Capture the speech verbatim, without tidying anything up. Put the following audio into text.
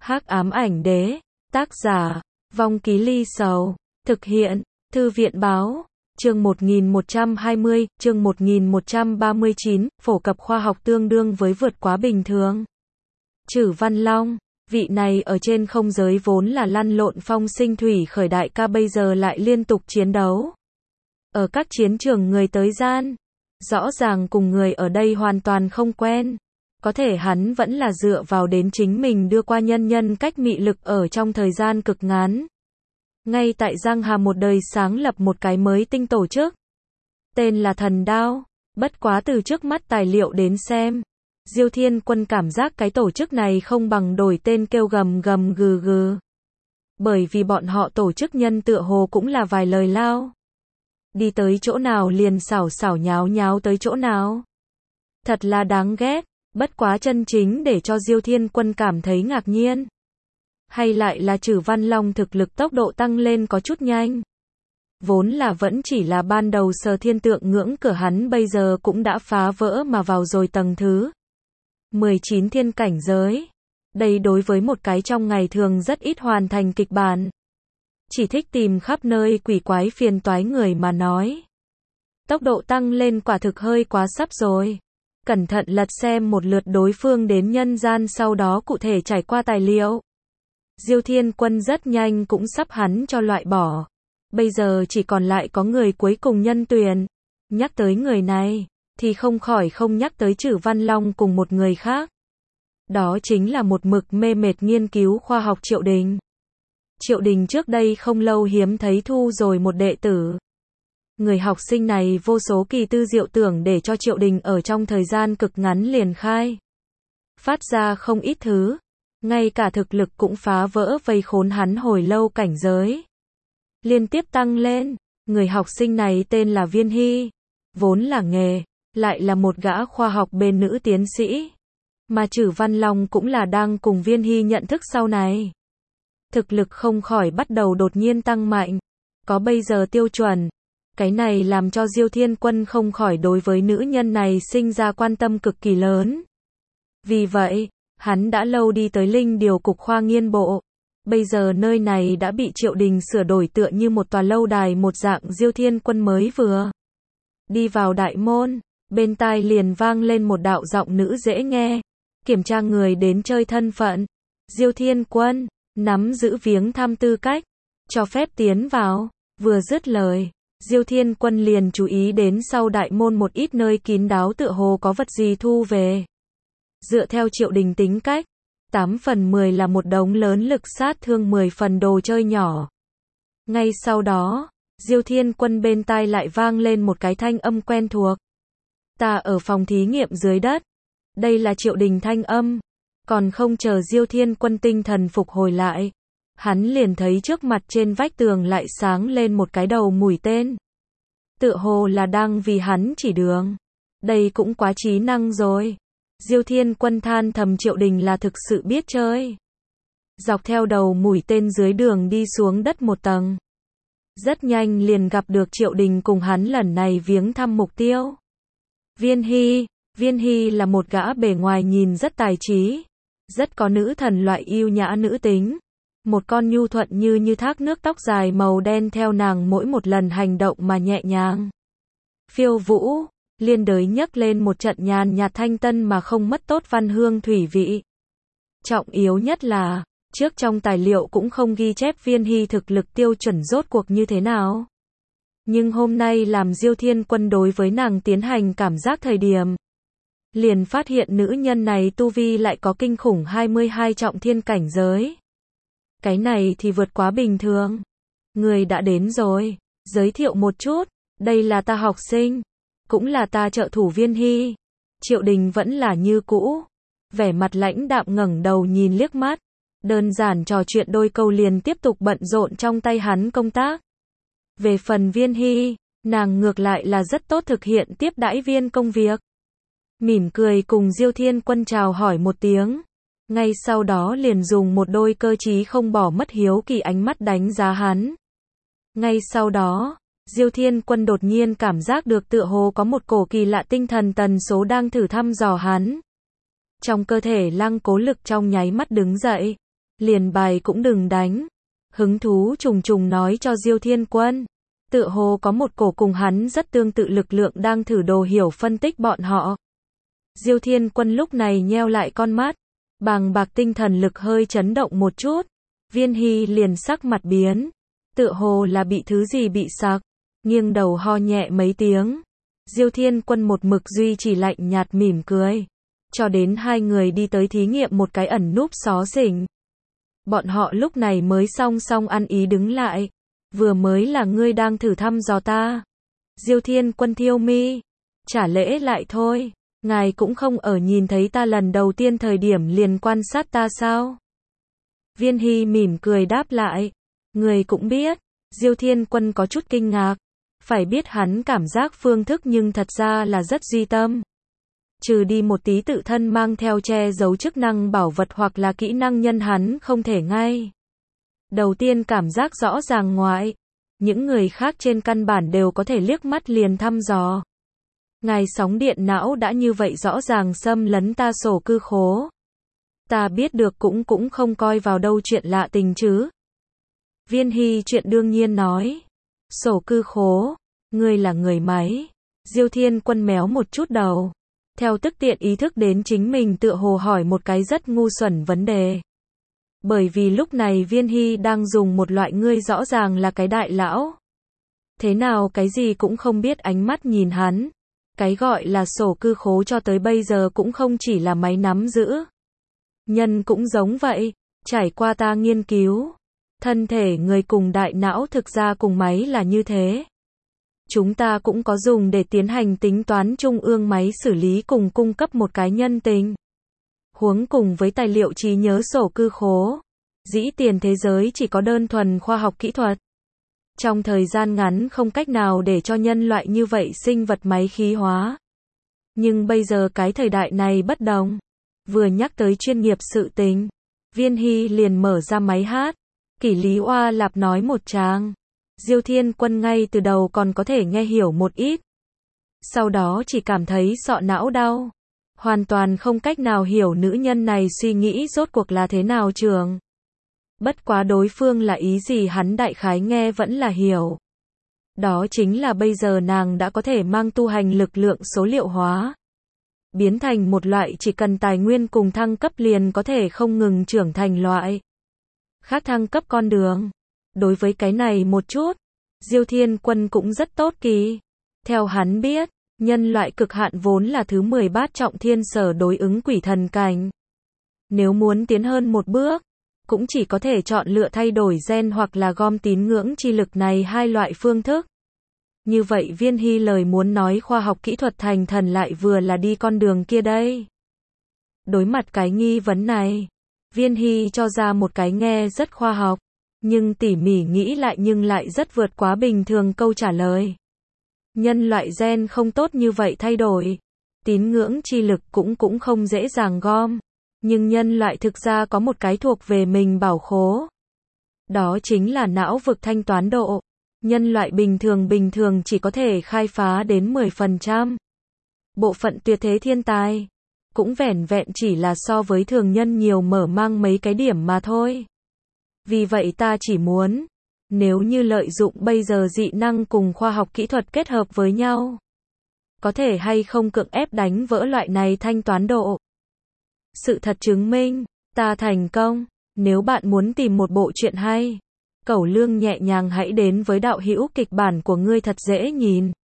Hắc ám ảnh đế, tác giả, Vong Ký Ly Sầu, thực hiện, Thư viện báo, chương một nghìn một trăm hai mươi, chương một nghìn một trăm ba mươi chín, phổ cập khoa học tương đương với vượt quá bình thường. Chử Văn Long, vị này ở trên không giới vốn là lăn lộn phong sinh thủy khởi đại ca bây giờ lại liên tục chiến đấu. Ở các chiến trường người tới gian, rõ ràng cùng người ở đây hoàn toàn không quen. Có thể hắn vẫn là dựa vào đến chính mình đưa qua nhân nhân cách mị lực ở trong thời gian cực ngắn. Ngay tại Giang Hà một đời sáng lập một cái mới tinh tổ chức. Tên là Thần Đao, bất quá từ trước mắt tài liệu đến xem. Diêu Thiên Quân cảm giác cái tổ chức này không bằng đổi tên kêu gầm gầm gừ gừ. Bởi vì bọn họ tổ chức nhân tựa hồ cũng là vài lời lao. Đi tới chỗ nào liền xảo xảo nháo nháo tới chỗ nào. Thật là đáng ghét, bất quá chân chính để cho Diêu Thiên Quân cảm thấy ngạc nhiên. Hay lại là Chử Văn Long thực lực tốc độ tăng lên có chút nhanh. Vốn là vẫn chỉ là ban đầu sờ thiên tượng ngưỡng cửa hắn bây giờ cũng đã phá vỡ mà vào rồi tầng thứ mười chín thiên cảnh giới. Đây đối với một cái trong ngày thường rất ít hoàn thành kịch bản, chỉ thích tìm khắp nơi quỷ quái phiền toái người mà nói. Tốc độ tăng lên quả thực hơi quá sắp rồi. Cẩn thận lật xem một lượt đối phương đến nhân gian sau đó cụ thể trải qua tài liệu. Diêu Thiên Quân rất nhanh cũng sắp hắn cho loại bỏ. Bây giờ chỉ còn lại có người cuối cùng nhân tuyển. Nhắc tới người này, thì không khỏi không nhắc tới Chử Văn Long cùng một người khác. Đó chính là một mực mê mệt nghiên cứu khoa học Triệu Đình. Triệu Đình trước đây không lâu hiếm thấy thu rồi một đệ tử. Người học sinh này vô số kỳ tư diệu tưởng để cho Triệu Đình ở trong thời gian cực ngắn liền khai. Phát ra không ít thứ. Ngay cả thực lực cũng phá vỡ vây khốn hắn hồi lâu cảnh giới. Liên tiếp tăng lên. Người học sinh này tên là Viên Hy. Vốn là nghề, lại là một gã khoa học bên nữ tiến sĩ. Mà Chử Văn Long cũng là đang cùng Viên Hy nhận thức sau này. Thực lực không khỏi bắt đầu đột nhiên tăng mạnh. Có bây giờ tiêu chuẩn. Cái này làm cho Diêu Thiên Quân không khỏi đối với nữ nhân này sinh ra quan tâm cực kỳ lớn. Vì vậy, hắn đã lâu đi tới Linh Điều Cục khoa nghiên bộ. Bây giờ nơi này đã bị Triệu Đình sửa đổi tựa như một tòa lâu đài một dạng. Diêu Thiên Quân mới vừa đi vào đại môn, bên tai liền vang lên một đạo giọng nữ dễ nghe. Kiểm tra người đến chơi thân phận. Diêu Thiên Quân nắm giữ viếng thăm tư cách, cho phép tiến vào. Vừa dứt lời, Diêu Thiên Quân liền chú ý đến sau đại môn một ít nơi kín đáo tựa hồ có vật gì thu về. Dựa theo Triệu Đình tính cách, tám phần mười là một đống lớn lực sát thương mười phần đồ chơi nhỏ. Ngay sau đó, Diêu Thiên Quân bên tai lại vang lên một cái thanh âm quen thuộc. Ta ở phòng thí nghiệm dưới đất. Đây là Triệu Đình thanh âm. Còn không chờ Diêu Thiên Quân tinh thần phục hồi lại, hắn liền thấy trước mặt trên vách tường lại sáng lên một cái đầu mũi tên. Tựa hồ là đang vì hắn chỉ đường. Đây cũng quá trí năng rồi. Diêu Thiên Quân than thầm Triệu Đình là thực sự biết chơi. Dọc theo đầu mũi tên dưới đường đi xuống đất một tầng. Rất nhanh liền gặp được Triệu Đình cùng hắn lần này viếng thăm mục tiêu. Viên Hy. Viên Hy là một gã bề ngoài nhìn rất tài trí. Rất có nữ thần loại yêu nhã nữ tính. Một con nhu thuận như như thác nước tóc dài màu đen theo nàng mỗi một lần hành động mà nhẹ nhàng. Phiêu vũ, liên đới nhấc lên một trận nhàn nhạt thanh tân mà không mất tốt văn hương thủy vị. Trọng yếu nhất là, trước trong tài liệu cũng không ghi chép Viên Hy thực lực tiêu chuẩn rốt cuộc như thế nào. Nhưng hôm nay làm Diêu Thiên Quân đối với nàng tiến hành cảm giác thời điểm. Liền phát hiện nữ nhân này tu vi lại có kinh khủng hai mươi hai trọng thiên cảnh giới. Cái này thì vượt quá bình thường. Người đã đến rồi, giới thiệu một chút, đây là ta học sinh, cũng là ta trợ thủ Viên Hy. Triệu Đình vẫn là như cũ, vẻ mặt lãnh đạm ngẩng đầu nhìn liếc mắt, đơn giản trò chuyện đôi câu liền tiếp tục bận rộn trong tay hắn công tác. Về phần Viên Hy, nàng ngược lại là rất tốt thực hiện tiếp đãi viên công việc. Mỉm cười cùng Diêu Thiên Quân chào hỏi một tiếng. Ngay sau đó liền dùng một đôi cơ trí không bỏ mất hiếu kỳ ánh mắt đánh giá hắn. Ngay sau đó, Diêu Thiên Quân đột nhiên cảm giác được tựa hồ có một cổ kỳ lạ tinh thần tần số đang thử thăm dò hắn. Trong cơ thể Lăng Cố Lực trong nháy mắt đứng dậy, liền bài cũng đừng đánh. Hứng thú trùng trùng nói cho Diêu Thiên Quân. Tựa hồ có một cổ cùng hắn rất tương tự lực lượng đang thử đồ hiểu phân tích bọn họ. Diêu Thiên Quân lúc này nheo lại con mắt. Bàng bạc tinh thần lực hơi chấn động một chút. Viên Hy liền sắc mặt biến. Tựa hồ là bị thứ gì bị sặc. Nghiêng đầu ho nhẹ mấy tiếng. Diêu Thiên Quân một mực duy trì lạnh nhạt mỉm cười. Cho đến hai người đi tới thí nghiệm một cái ẩn núp xó xỉnh. Bọn họ lúc này mới song song ăn ý đứng lại. Vừa mới là ngươi đang thử thăm dò ta. Diêu Thiên Quân thiêu mi. Trả lễ lại thôi. Ngài cũng không ở nhìn thấy ta lần đầu tiên thời điểm liền quan sát ta sao? Viên Hy mỉm cười đáp lại. Người cũng biết. Diêu Thiên Quân có chút kinh ngạc. Phải biết hắn cảm giác phương thức nhưng thật ra là rất duy tâm. Trừ đi một tí tự thân mang theo che giấu chức năng bảo vật hoặc là kỹ năng nhân hắn không thể ngay. Đầu tiên cảm giác rõ ràng ngoại. Những người khác trên căn bản đều có thể liếc mắt liền thăm dò. Ngài sóng điện não đã như vậy rõ ràng xâm lấn ta sổ cư khố. Ta biết được cũng cũng không coi vào đâu chuyện lạ tình chứ. Viên Hy chuyện đương nhiên nói. Sổ cư khố, ngươi là người máy. Diêu Thiên Quân méo một chút đầu. Theo tức tiện ý thức đến chính mình tựa hồ hỏi một cái rất ngu xuẩn vấn đề. Bởi vì lúc này Viên Hy đang dùng một loại ngươi rõ ràng là cái đại lão. Thế nào cái gì cũng không biết ánh mắt nhìn hắn. Cái gọi là sổ cư khố cho tới bây giờ cũng không chỉ là máy nắm giữ. Nhân cũng giống vậy, trải qua ta nghiên cứu. Thân thể người cùng đại não thực ra cùng máy là như thế. Chúng ta cũng có dùng để tiến hành tính toán trung ương máy xử lý cùng cung cấp một cái nhân tình. Huống cùng với tài liệu trí nhớ sổ cư khố. Dĩ tiền thế giới chỉ có đơn thuần khoa học kỹ thuật. Trong thời gian ngắn không cách nào để cho nhân loại như vậy sinh vật máy khí hóa. Nhưng bây giờ cái thời đại này bất đồng. Vừa nhắc tới chuyên nghiệp sự tình. Viên Hy liền mở ra máy hát. Kỷ Lý Oa Lạp nói một tràng. Diêu Thiên Quân ngay từ đầu còn có thể nghe hiểu một ít. Sau đó chỉ cảm thấy sọ não đau. Hoàn toàn không cách nào hiểu nữ nhân này suy nghĩ rốt cuộc là thế nào trường. Bất quá đối phương là ý gì hắn đại khái nghe vẫn là hiểu. Đó chính là bây giờ nàng đã có thể mang tu hành lực lượng số liệu hóa. Biến thành một loại chỉ cần tài nguyên cùng thăng cấp liền có thể không ngừng trưởng thành loại. Khác thăng cấp con đường. Đối với cái này một chút, Diêu Thiên Quân cũng rất tốt kỳ. Theo hắn biết, nhân loại cực hạn vốn là thứ mười bát trọng thiên sở đối ứng quỷ thần cảnh. Nếu muốn tiến hơn một bước, cũng chỉ có thể chọn lựa thay đổi gen hoặc là gom tín ngưỡng chi lực này hai loại phương thức. Như vậy Viên Hy lời muốn nói khoa học kỹ thuật thành thần lại vừa là đi con đường kia đây. Đối mặt cái nghi vấn này, Viên Hy cho ra một cái nghe rất khoa học, nhưng tỉ mỉ nghĩ lại nhưng lại rất vượt quá bình thường câu trả lời. Nhân loại gen không tốt như vậy thay đổi, tín ngưỡng chi lực cũng cũng không dễ dàng gom, nhưng nhân loại thực ra có một cái thuộc về mình bảo khố. Đó chính là não vực thanh toán độ. Nhân loại bình thường bình thường chỉ có thể khai phá đến mười phần trăm. Bộ phận tuyệt thế thiên tài cũng vẻn vẹn chỉ là so với thường nhân nhiều mở mang mấy cái điểm mà thôi. Vì vậy ta chỉ muốn, nếu như lợi dụng bây giờ dị năng cùng khoa học kỹ thuật kết hợp với nhau, có thể hay không cưỡng ép đánh vỡ loại này thanh toán độ. Sự thật chứng minh, ta thành công. Nếu bạn muốn tìm một bộ truyện hay, Cẩu Lương nhẹ nhàng hãy đến với đạo hữu kịch bản của ngươi thật dễ nhìn.